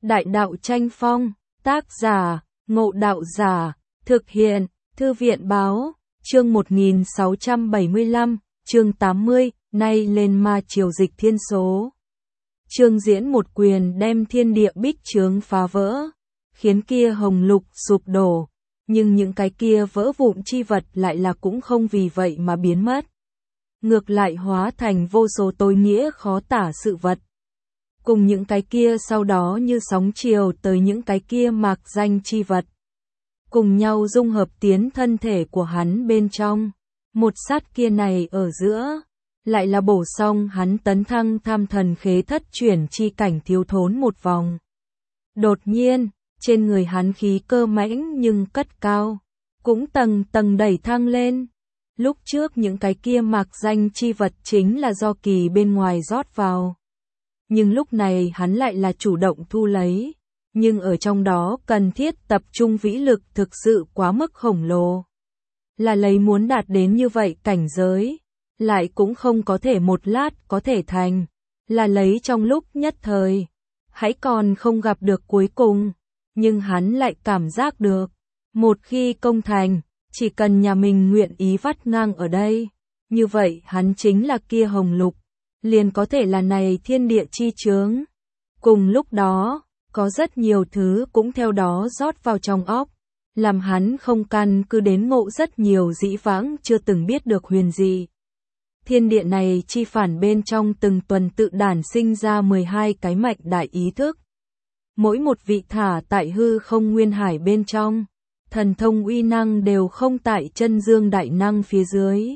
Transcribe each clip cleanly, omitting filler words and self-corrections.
Đại đạo tranh phong, tác giả, Ngộ Đạo Giả, thực hiện, Thư viện báo, chương 1675, chương 80, nay lên ma triều dịch thiên số. Trương Diễn một quyền đem thiên địa bích chướng phá vỡ, khiến kia hồng lục sụp đổ, nhưng những cái kia vỡ vụn chi vật lại là cũng không vì vậy mà biến mất. Ngược lại hóa thành vô số tối nghĩa khó tả sự vật. Cùng những cái kia sau đó như sóng chiều tới những cái kia mạc danh chi vật. Cùng nhau dung hợp tiến thân thể của hắn bên trong. Một sát kia này ở giữa, lại là bổ xong hắn tấn thăng tham thần khế thất chuyển chi cảnh thiếu thốn một vòng. Đột nhiên, trên người hắn khí cơ mãnh nhưng cất cao, cũng tầng tầng đẩy thăng lên. Lúc trước những cái kia mạc danh chi vật chính là do kỳ bên ngoài rót vào. Nhưng lúc này hắn lại là chủ động thu lấy, nhưng ở trong đó cần thiết tập trung vĩ lực thực sự quá mức khổng lồ. Là lấy muốn đạt đến như vậy cảnh giới, lại cũng không có thể một lát có thể thành, là lấy trong lúc nhất thời, hãy còn không gặp được cuối cùng, nhưng hắn lại cảm giác được, một khi công thành, chỉ cần nhà mình nguyện ý vắt ngang ở đây, như vậy hắn chính là kia hồng lục, liền có thể là này thiên địa chi chướng. Cùng lúc đó, có rất nhiều thứ cũng theo đó rót vào trong óc, làm hắn không căn cứ đến ngộ rất nhiều dĩ vãng chưa từng biết được huyền dị. Thiên địa này chi phản bên trong từng tuần tự đản sinh ra 12 cái mạch đại ý thức. Mỗi một vị thả tại hư không nguyên hải bên trong, thần thông uy năng đều không tại chân dương đại năng phía dưới.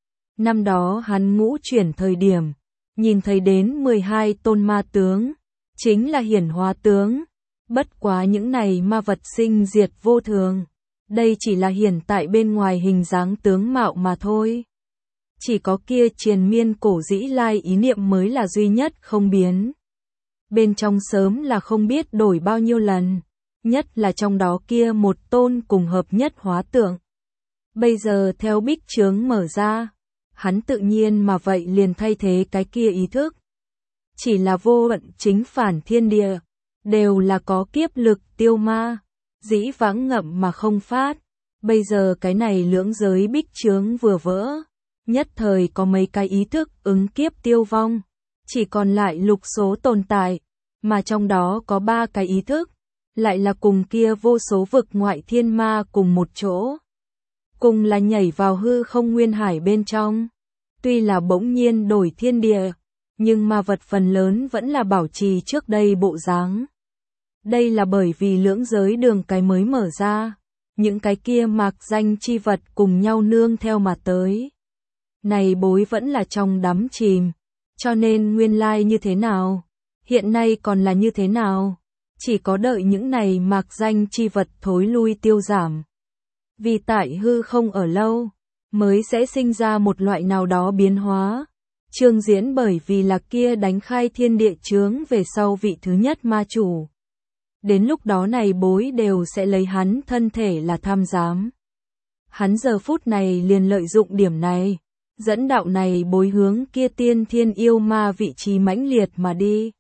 Năm đó hắn ngũ chuyển thời điểm, nhìn thấy đến 12 tôn ma tướng, chính là hiển hóa tướng. Bất quá những này ma vật sinh diệt vô thường, đây chỉ là hiển tại bên ngoài hình dáng tướng mạo mà thôi. Chỉ có kia triền miên cổ dĩ lai ý niệm mới là duy nhất không biến. Bên trong sớm là không biết đổi bao nhiêu lần, nhất là trong đó kia một tôn cùng hợp nhất hóa tượng. Bây giờ theo bích chướng mở ra, hắn tự nhiên mà vậy liền thay thế cái kia ý thức. Chỉ là vô vận chính phản thiên địa, đều là có kiếp lực tiêu ma, dĩ vãng ngậm mà không phát. Bây giờ cái này lưỡng giới bích chướng vừa vỡ, nhất thời có mấy cái ý thức ứng kiếp tiêu vong, chỉ còn lại lục số tồn tại, mà trong đó có 3 cái ý thức, lại là cùng kia vô số vực ngoại thiên ma cùng một chỗ. Cùng là nhảy vào hư không nguyên hải bên trong, tuy là bỗng nhiên đổi thiên địa, nhưng ma vật phần lớn vẫn là bảo trì trước đây bộ dáng. Đây là bởi vì lưỡng giới đường cái mới mở ra, những cái kia mạc danh chi vật cùng nhau nương theo mà tới. Này bối vẫn là trong đắm chìm, cho nên nguyên lai như thế nào, hiện nay còn là như thế nào, chỉ có đợi những này mạc danh chi vật thối lui tiêu giảm. Vì tại hư không ở lâu, mới sẽ sinh ra một loại nào đó biến hóa. Trương Diễn bởi vì là kia đánh khai thiên địa chướng về sau vị thứ nhất ma chủ. Đến lúc đó này bối đều sẽ lấy hắn thân thể là tham giám. Hắn giờ phút này liền lợi dụng điểm này, dẫn đạo này bối hướng kia tiên thiên yêu ma vị trí mãnh liệt mà đi.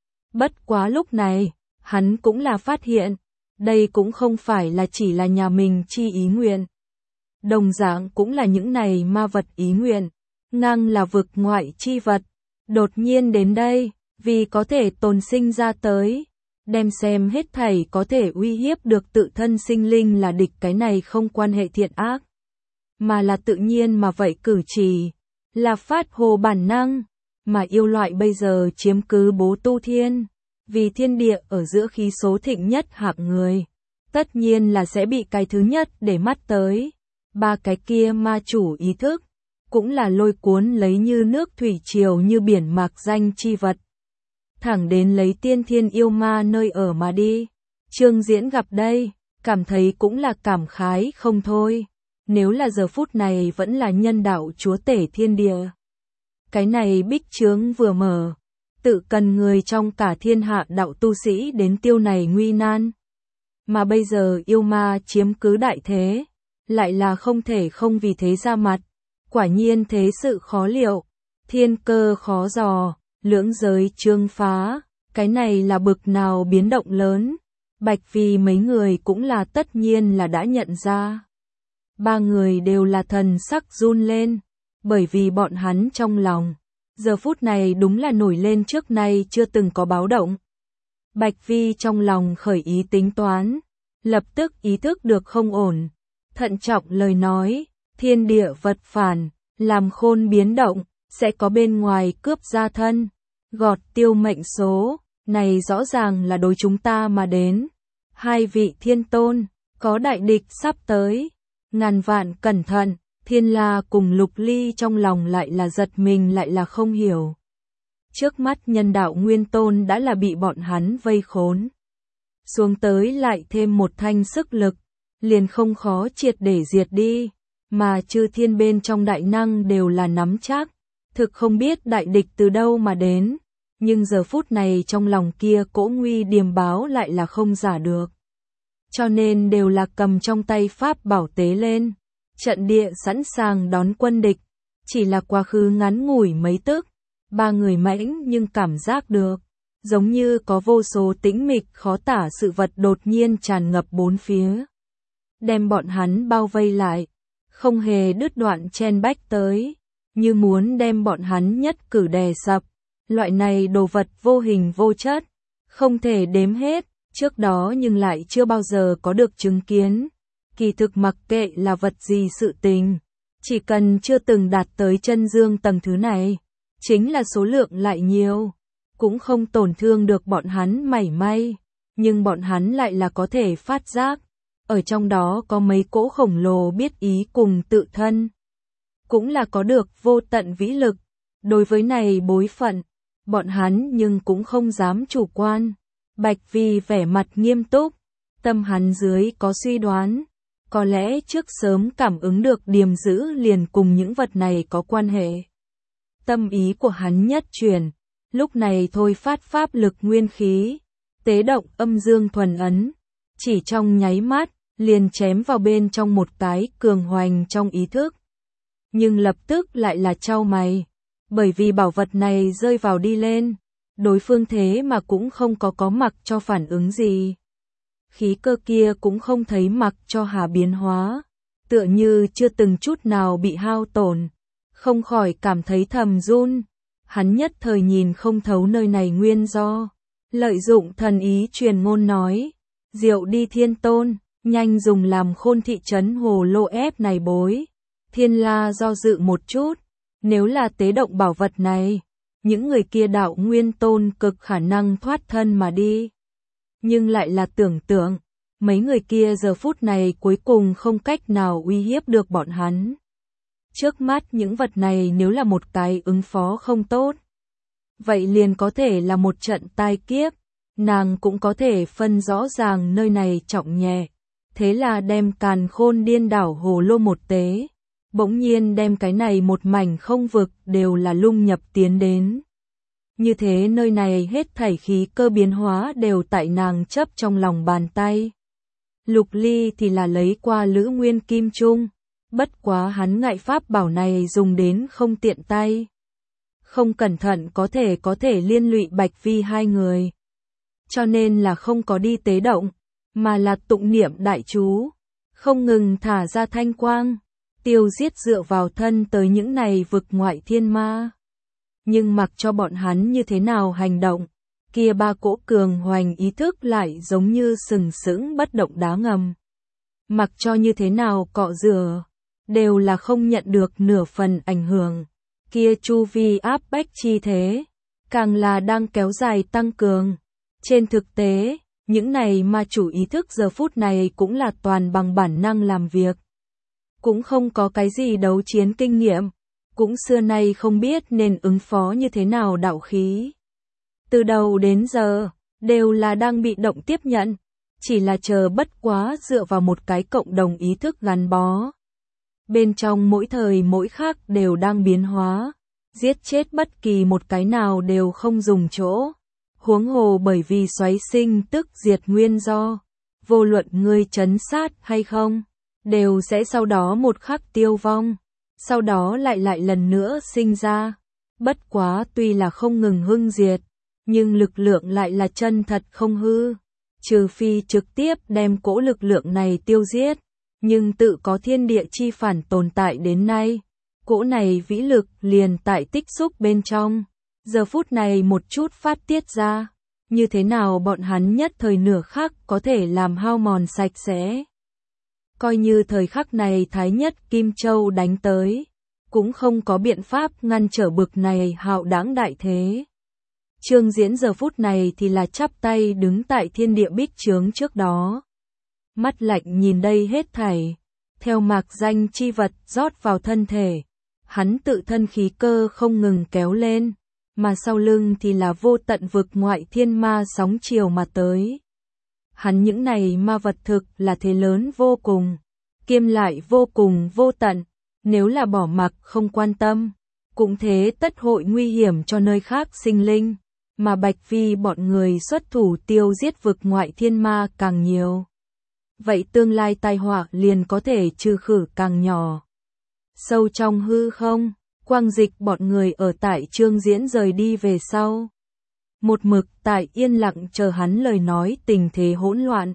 Bất quá lúc này, hắn cũng là phát hiện, đây cũng không phải là chỉ là nhà mình chi ý nguyện. Đồng dạng cũng là những này ma vật ý nguyện, ngang là vực ngoại chi vật, đột nhiên đến đây, vì có thể tồn sinh ra tới, đem xem hết thảy có thể uy hiếp được tự thân sinh linh là địch, cái này không quan hệ thiện ác, mà là tự nhiên mà vậy cử chỉ, là phát hồ bản năng, mà yêu loại bây giờ chiếm cứ bố tu thiên, vì thiên địa ở giữa khí số thịnh nhất hạng người, tất nhiên là sẽ bị cái thứ nhất để mắt tới. 3 cái kia ma chủ ý thức, cũng là lôi cuốn lấy như nước thủy triều như biển mạc danh chi vật. Thẳng đến lấy tiên thiên yêu ma nơi ở mà đi. Trương Diễn gặp đây, cảm thấy cũng là cảm khái không thôi. Nếu là giờ phút này vẫn là nhân đạo chúa tể thiên địa. Cái này bích chướng vừa mở, tự cần người trong cả thiên hạ đạo tu sĩ đến tiêu này nguy nan. Mà bây giờ yêu ma chiếm cứ đại thế, lại là không thể không vì thế ra mặt. Quả nhiên thế sự khó liệu, thiên cơ khó dò, lưỡng giới chướng phá, Cái này là bực nào biến động lớn, Bạch Phi mấy người cũng là tất nhiên là đã nhận ra. Ba người đều là thần sắc run lên, bởi vì bọn hắn trong lòng, giờ phút này đúng là nổi lên trước nay chưa từng có báo động. Bạch Phi trong lòng khởi ý tính toán, lập tức ý thức được không ổn, thận trọng lời nói, thiên địa vật phản, làm khôn biến động, sẽ có bên ngoài cướp gia thân, gọt tiêu mệnh số, này rõ ràng là đối chúng ta mà đến. Hai vị thiên tôn, có đại địch sắp tới, ngàn vạn cẩn thận, Thiên La cùng Lục Ly trong lòng lại là giật mình lại là không hiểu. Trước mắt nhân đạo nguyên tôn đã là bị bọn hắn vây khốn. Xuống tới lại thêm một thanh sức lực, liền không khó triệt để diệt đi, mà chư thiên bên trong đại năng đều là nắm chắc, thực không biết đại địch từ đâu mà đến, nhưng giờ phút này trong lòng kia cỗ nguy điềm báo lại là không giả được. Cho nên đều là cầm trong tay pháp bảo tế lên, trận địa sẵn sàng đón quân địch, chỉ là quá khứ ngắn ngủi mấy tức, ba người mãnh nhưng cảm giác được, giống như có vô số tĩnh mịch khó tả sự vật đột nhiên tràn ngập bốn phía, đem bọn hắn bao vây lại, không hề đứt đoạn chen bách tới, như muốn đem bọn hắn nhất cử đè sập. Loại này đồ vật vô hình vô chất, không thể đếm hết, trước đó nhưng lại chưa bao giờ có được chứng kiến. Kỳ thực mặc kệ là vật gì sự tình, chỉ cần chưa từng đạt tới chân dương tầng thứ này, chính là số lượng lại nhiều, cũng không tổn thương được bọn hắn mảy may, nhưng bọn hắn lại là có thể phát giác, ở trong đó có mấy cỗ khổng lồ biết ý cùng tự thân, cũng là có được vô tận vĩ lực, đối với này bối phận, bọn hắn nhưng cũng không dám chủ quan. Bạch Phi vẻ mặt nghiêm túc, tâm hắn dưới có suy đoán, có lẽ trước sớm cảm ứng được điềm dữ liền cùng những vật này có quan hệ. Tâm ý của hắn nhất chuyển, lúc này thôi phát pháp lực nguyên khí, tế động âm dương thuần ấn, chỉ trong nháy mắt, liền chém vào bên trong một cái cường hoành trong ý thức. Nhưng lập tức lại là chau mày, bởi vì bảo vật này rơi vào đi lên, đối phương thế mà cũng không có mặc cho phản ứng gì. Khí cơ kia cũng không thấy mặc cho hà biến hóa, tựa như chưa từng chút nào bị hao tổn, không khỏi cảm thấy thầm run. Hắn nhất thời nhìn không thấu nơi này nguyên do, lợi dụng thần ý truyền ngôn nói, diệu đi thiên tôn, nhanh dùng làm khôn thị trấn hồ lô ép này bối. Thiên La do dự một chút, nếu là tế động bảo vật này, những người kia đạo nguyên tôn cực khả năng thoát thân mà đi. Nhưng lại là tưởng tượng, mấy người kia giờ phút này cuối cùng không cách nào uy hiếp được bọn hắn. Trước mắt những vật này nếu là một cái ứng phó không tốt, vậy liền có thể là một trận tai kiếp, nàng cũng có thể phân rõ ràng nơi này trọng nhẹ. Thế là đem càn khôn điên đảo hồ lô một tế, bỗng nhiên đem cái này một mảnh không vực đều là lung nhập tiến đến. Như thế nơi này hết thảy khí cơ biến hóa đều tại nàng chấp trong lòng bàn tay. Lục Ly thì là lấy qua Lữ Nguyên Kim Trung, bất quá hắn ngại pháp bảo này dùng đến không tiện tay. Không cẩn thận có thể liên lụy Bạch Phi hai người. Cho nên là không có đi tế động, mà là tụng niệm đại chú, không ngừng thả ra thanh quang, tiêu giết dựa vào thân tới những này vực ngoại thiên ma. Nhưng mặc cho bọn hắn như thế nào hành động, kia ba cỗ cường hoành ý thức lại giống như sừng sững bất động đá ngầm. Mặc cho như thế nào cọ rửa, đều là không nhận được nửa phần ảnh hưởng. Kia chu vi áp bách chi thế, càng là đang kéo dài tăng cường. Trên thực tế, những này ma chủ ý thức giờ phút này cũng là toàn bằng bản năng làm việc. Cũng không có cái gì đấu chiến kinh nghiệm, cũng xưa nay không biết nên ứng phó như thế nào đạo khí. Từ đầu đến giờ, đều là đang bị động tiếp nhận, chỉ là chờ bất quá dựa vào một cái cộng đồng ý thức gắn bó. Bên trong mỗi thời mỗi khắc đều đang biến hóa, giết chết bất kỳ một cái nào đều không dùng chỗ. Huống hồ bởi vì xoáy sinh tức diệt nguyên do, vô luận ngươi trấn sát hay không, đều sẽ sau đó một khắc tiêu vong, sau đó lại lần nữa sinh ra. Bất quá tuy là không ngừng hưng diệt, nhưng lực lượng lại là chân thật không hư. Trừ phi trực tiếp đem cỗ lực lượng này tiêu giết, nhưng tự có thiên địa chi phản tồn tại đến nay. Cỗ này vĩ lực liền tại tích xúc bên trong, giờ phút này một chút phát tiết ra, như thế nào bọn hắn nhất thời nửa khắc có thể làm hao mòn sạch sẽ. Coi như thời khắc này Thái Nhất Kim Châu đánh tới, cũng không có biện pháp ngăn trở bực này hạo đãng đại thế. Trương Diễn giờ phút này thì là chắp tay đứng tại thiên địa bích chướng trước đó. Mắt lạnh nhìn đây hết thảy, theo mạc danh chi vật rót vào thân thể, hắn tự thân khí cơ không ngừng kéo lên, mà sau lưng thì là vô tận vực ngoại thiên ma sóng chiều mà tới. Hắn những này ma vật thực là thế lớn vô cùng, kiêm lại vô cùng vô tận, nếu là bỏ mặc không quan tâm, cũng thế tất hội nguy hiểm cho nơi khác sinh linh, mà Bạch Vi bọn người xuất thủ tiêu giết vực ngoại thiên ma càng nhiều. Vậy tương lai tai họa liền có thể trừ khử càng nhỏ. Sâu trong hư không, Quang Dịch bọn người ở tại Trương Diễn rời đi về sau. Một mực tại yên lặng chờ hắn lời nói tình thế hỗn loạn.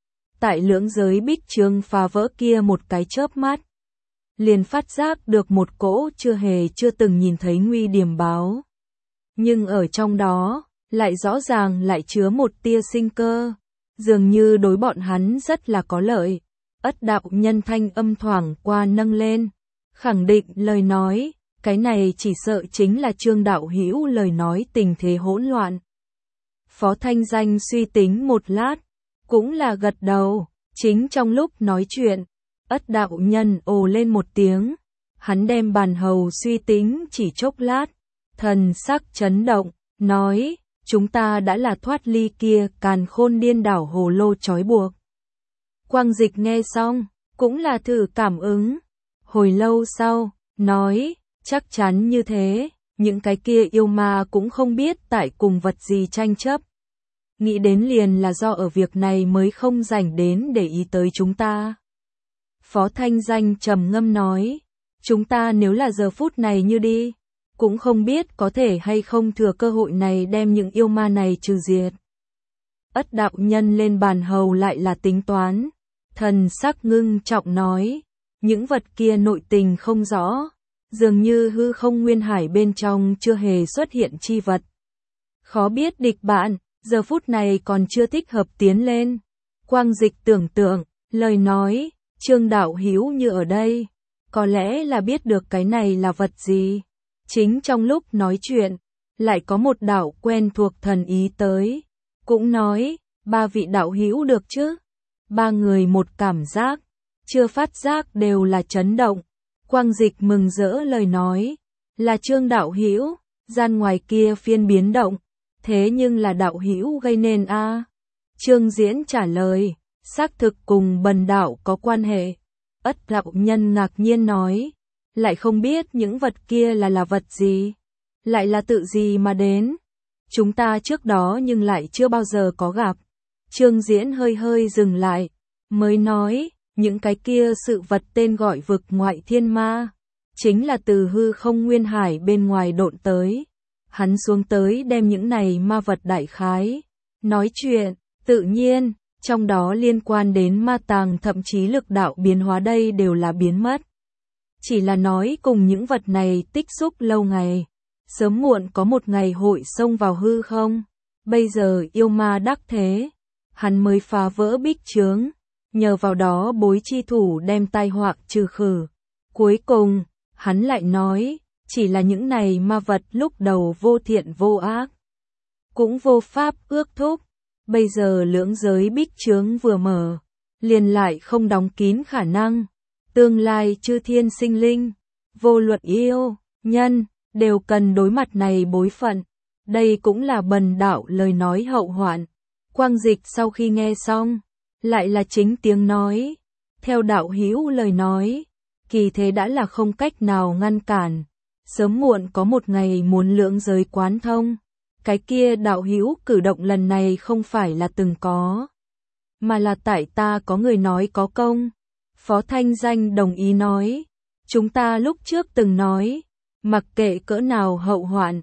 Tại lưỡng giới bích chướng phá vỡ kia một cái chớp mắt, liền phát giác được một cỗ chưa từng nhìn thấy nguy điểm báo. Nhưng ở trong đó, lại rõ ràng lại chứa một tia sinh cơ, dường như đối bọn hắn rất là có lợi. Ất đạo nhân thanh âm thoảng qua nâng lên, khẳng định lời nói, cái này chỉ sợ chính là Trương đạo hữu lời nói tình thế hỗn loạn. Phó Thanh Danh suy tính một lát, cũng là gật đầu, chính trong lúc nói chuyện, Ất đạo nhân ồ lên một tiếng, hắn đem bàn hầu suy tính chỉ chốc lát, thần sắc chấn động, nói, chúng ta đã là thoát ly kia càn khôn điên đảo hồ lô trói buộc. Quang Dịch nghe xong, cũng là thử cảm ứng, hồi lâu sau, nói, chắc chắn như thế, những cái kia yêu ma cũng không biết tại cùng vật gì tranh chấp. Nghĩ đến liền là do ở việc này mới không rảnh đến để ý tới chúng ta. Phó Thanh Danh trầm ngâm nói, chúng ta nếu là giờ phút này như đi, cũng không biết có thể hay không thừa cơ hội này đem những yêu ma này trừ diệt. Ất đạo nhân lên bàn hầu lại là tính toán, thần sắc ngưng trọng nói, những vật kia nội tình không rõ, dường như hư không nguyên hải bên trong chưa hề xuất hiện chi vật. Khó biết địch bạn, giờ phút này còn chưa thích hợp tiến lên. Quang Dịch tưởng tượng, lời nói, Trương đạo hữu như ở đây, có lẽ là biết được cái này là vật gì. Chính trong lúc nói chuyện, lại có một đạo quen thuộc thần ý tới, cũng nói, ba vị đạo hữu được chứ? Ba người một cảm giác, chưa phát giác đều là chấn động. Quang Dịch mừng rỡ lời nói, là Trương đạo hữu, gian ngoài kia phiên biến động, thế nhưng là đạo hữu gây nên a. Trương Diễn trả lời, xác thực cùng bần đạo có quan hệ. Ất đạo nhân ngạc nhiên nói, lại không biết những vật kia là vật gì, lại là tự gì mà đến. Chúng ta trước đó nhưng lại chưa bao giờ có gặp. Trương Diễn hơi dừng lại, mới nói, những cái kia sự vật tên gọi vực ngoại thiên ma, chính là từ hư không nguyên hải bên ngoài độn tới. Hắn xuống tới đem những này ma vật đại khái, nói chuyện, tự nhiên, trong đó liên quan đến ma tàng thậm chí lực đạo biến hóa đây đều là biến mất. Chỉ là nói cùng những vật này tích xúc lâu ngày, sớm muộn có một ngày hội xông vào hư không. Bây giờ yêu ma đắc thế, hắn mới phá vỡ bích chướng, nhờ vào đó bối chi thủ đem tai họa trừ khử. Cuối cùng, hắn lại nói, chỉ là những này ma vật lúc đầu vô thiện vô ác, cũng vô pháp ước thúc. Bây giờ lưỡng giới bích chướng vừa mở, liền lại không đóng kín khả năng. Tương lai chư thiên sinh linh, vô luận yêu, nhân, đều cần đối mặt này bối phận. Đây cũng là bần đạo lời nói hậu hoạn. Quang Dịch sau khi nghe xong, lại là chính tiếng nói. Theo đạo hữu lời nói, kỳ thế đã là không cách nào ngăn cản. Sớm muộn có một ngày muốn lưỡng giới quán thông. Cái kia đạo hữu cử động lần này không phải là từng có, mà là tại ta có người nói có công. Phó Thanh Danh đồng ý nói, chúng ta lúc trước từng nói, mặc kệ cỡ nào hậu hoạn,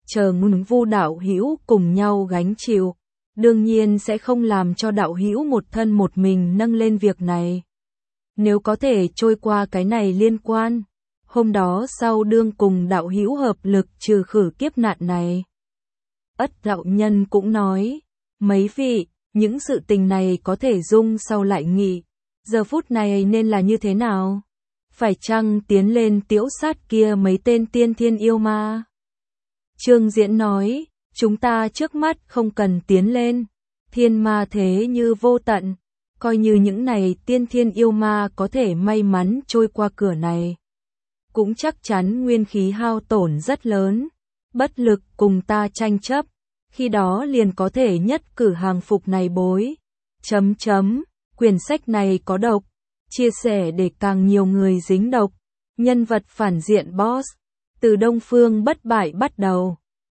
chờ Ngưng Vu đạo hữu cùng nhau gánh chịu, đương nhiên sẽ không làm cho đạo hữu một thân một mình nâng lên việc này. Nếu có thể trôi qua cái này liên quan, hôm đó sau đương cùng đạo hữu hợp lực trừ khử kiếp nạn này. Ất đạo nhân cũng nói, mấy vị, những sự tình này có thể dung sau lại nghị, giờ phút này nên là như thế nào? Phải chăng tiến lên tiễu sát kia mấy tên tiên thiên yêu ma? Trương Diễn nói, chúng ta trước mắt không cần tiến lên, thiên ma thế như vô tận, coi như những này tiên thiên yêu ma có thể may mắn trôi qua cửa này. Cũng chắc chắn nguyên khí hao tổn rất lớn, bất lực cùng ta tranh chấp, khi đó liền có thể nhất cử hàng phục này bối. Quyển sách này có độc, chia sẻ để càng nhiều người dính độc, nhân vật phản diện boss, từ Đông Phương bất bại bắt đầu.